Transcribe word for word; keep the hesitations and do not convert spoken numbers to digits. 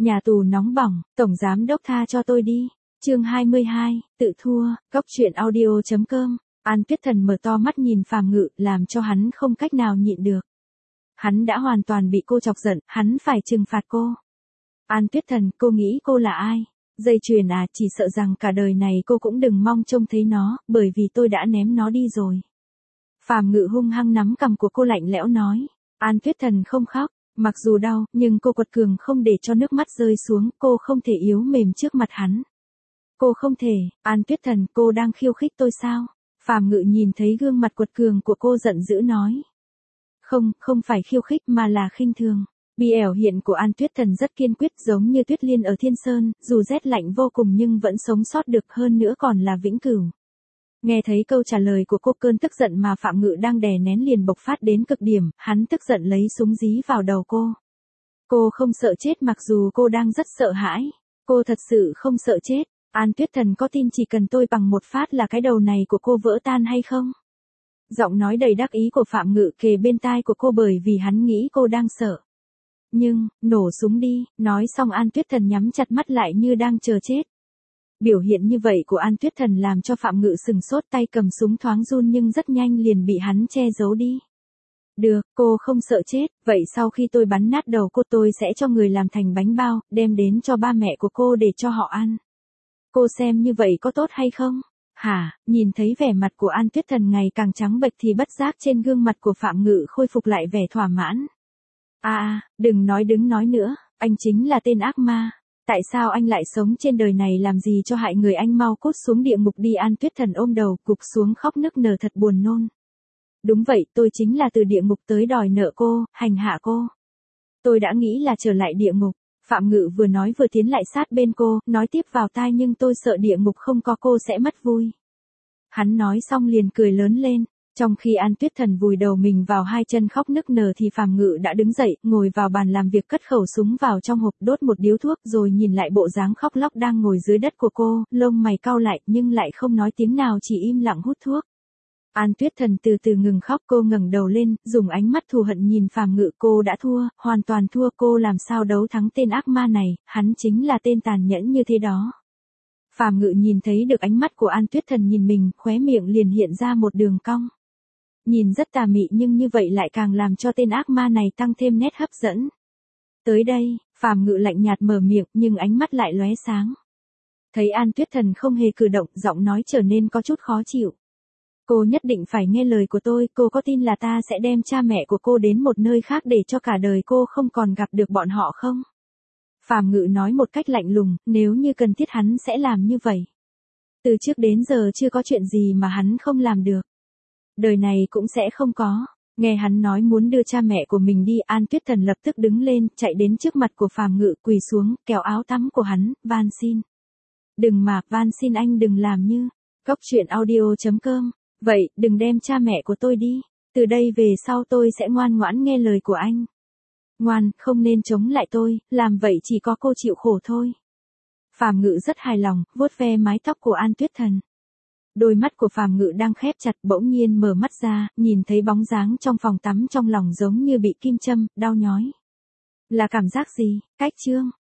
Nhà tù nóng bỏng, tổng giám đốc tha cho tôi đi. Chương hai mươi hai, tự thua, góc truyện audio chấm com. An Tuyết Thần mở to mắt nhìn Phàm Ngự, làm cho hắn không cách nào nhịn được. Hắn đã hoàn toàn bị cô chọc giận, hắn phải trừng phạt cô. An Tuyết Thần, cô nghĩ cô là ai? Dây chuyền à, chỉ sợ rằng cả đời này cô cũng đừng mong trông thấy nó, bởi vì tôi đã ném nó đi rồi. Phàm Ngự hung hăng nắm cằm của cô lạnh lẽo nói. An Tuyết Thần không khóc, mặc dù đau, nhưng cô quật cường không để cho nước mắt rơi xuống, cô không thể yếu mềm trước mặt hắn. Cô không thể, An Tuyết Thần, cô đang khiêu khích tôi sao? Phàm Ngự nhìn thấy gương mặt quật cường của cô giận dữ nói. Không, không phải khiêu khích mà là khinh thường. Biểu hiện của An Tuyết Thần rất kiên quyết, giống như tuyết liên ở Thiên Sơn, dù rét lạnh vô cùng nhưng vẫn sống sót được, hơn nữa còn là vĩnh cửu. Nghe thấy câu trả lời của cô, cơn tức giận mà Phạm Ngự đang đè nén liền bộc phát đến cực điểm, hắn tức giận lấy súng dí vào đầu cô. Cô không sợ chết mặc dù cô đang rất sợ hãi. Cô thật sự không sợ chết. An Tuyết Thần có tin chỉ cần tôi bằng một phát là cái đầu này của cô vỡ tan hay không? Giọng nói đầy đắc ý của Phạm Ngự kề bên tai của cô bởi vì hắn nghĩ cô đang sợ. Nhưng, nổ súng đi, nói xong An Tuyết Thần nhắm chặt mắt lại như đang chờ chết. Biểu hiện như vậy của An Tuyết Thần làm cho Phạm Ngự sừng sốt, tay cầm súng thoáng run nhưng rất nhanh liền bị hắn che giấu đi. Được, cô không sợ chết, vậy sau khi tôi bắn nát đầu cô tôi sẽ cho người làm thành bánh bao, đem đến cho ba mẹ của cô để cho họ ăn. Cô xem như vậy có tốt hay không? Hả, nhìn thấy vẻ mặt của An Tuyết Thần ngày càng trắng bệch thì bất giác trên gương mặt của Phạm Ngự khôi phục lại vẻ thỏa mãn. À, à, đừng nói đứng nói nữa, anh chính là tên ác ma. Tại sao anh lại sống trên đời này làm gì cho hại người, anh mau cút xuống địa ngục đi. An Tuyết Thần ôm đầu, gục xuống khóc nức nở thật buồn nôn. Đúng vậy, tôi chính là từ địa ngục tới đòi nợ cô, hành hạ cô. Tôi đã nghĩ là trở lại địa ngục. Phạm Ngự vừa nói vừa tiến lại sát bên cô, nói tiếp vào tai, nhưng tôi sợ địa ngục không có cô sẽ mất vui. Hắn nói xong liền cười lớn lên. Trong khi An Tuyết Thần vùi đầu mình vào hai chân khóc nức nở thì Phàm Ngự đã đứng dậy, ngồi vào bàn làm việc, cất khẩu súng vào trong hộp, đốt một điếu thuốc rồi nhìn lại bộ dáng khóc lóc đang ngồi dưới đất của cô, lông mày cau lại nhưng lại không nói tiếng nào, chỉ im lặng hút thuốc. An Tuyết Thần từ từ ngừng khóc, cô ngẩng đầu lên, dùng ánh mắt thù hận nhìn Phàm Ngự. Cô đã thua, hoàn toàn thua, cô làm sao đấu thắng tên ác ma này, hắn chính là tên tàn nhẫn như thế đó. Phàm Ngự nhìn thấy được ánh mắt của An Tuyết Thần nhìn mình, khóe miệng liền hiện ra một đường cong. Nhìn rất tà mị nhưng như vậy lại càng làm cho tên ác ma này tăng thêm nét hấp dẫn. Tới đây, Phàm Ngự lạnh nhạt mở miệng nhưng ánh mắt lại lóe sáng. Thấy An Tuyết Thần không hề cử động, giọng nói trở nên có chút khó chịu. Cô nhất định phải nghe lời của tôi, cô có tin là ta sẽ đem cha mẹ của cô đến một nơi khác để cho cả đời cô không còn gặp được bọn họ không? Phàm Ngự nói một cách lạnh lùng, nếu như cần thiết hắn sẽ làm như vậy. Từ trước đến giờ chưa có chuyện gì mà hắn không làm được. Đời này cũng sẽ không có. Nghe hắn nói muốn đưa cha mẹ của mình đi, An Tuyết Thần lập tức đứng lên, chạy đến trước mặt của Phàm Ngự, quỳ xuống, kéo áo tắm của hắn, van xin. Đừng mà, van xin anh đừng làm như. Góc truyện audio chấm com. Vậy, đừng đem cha mẹ của tôi đi. Từ đây về sau tôi sẽ ngoan ngoãn nghe lời của anh. Ngoan, không nên chống lại tôi, làm vậy chỉ có cô chịu khổ thôi. Phàm Ngự rất hài lòng, vuốt ve mái tóc của An Tuyết Thần. Đôi mắt của Phàm Ngự đang khép chặt, bỗng nhiên mở mắt ra, nhìn thấy bóng dáng trong phòng tắm, trong lòng giống như bị kim châm, đau nhói. Là cảm giác gì? Cách chương.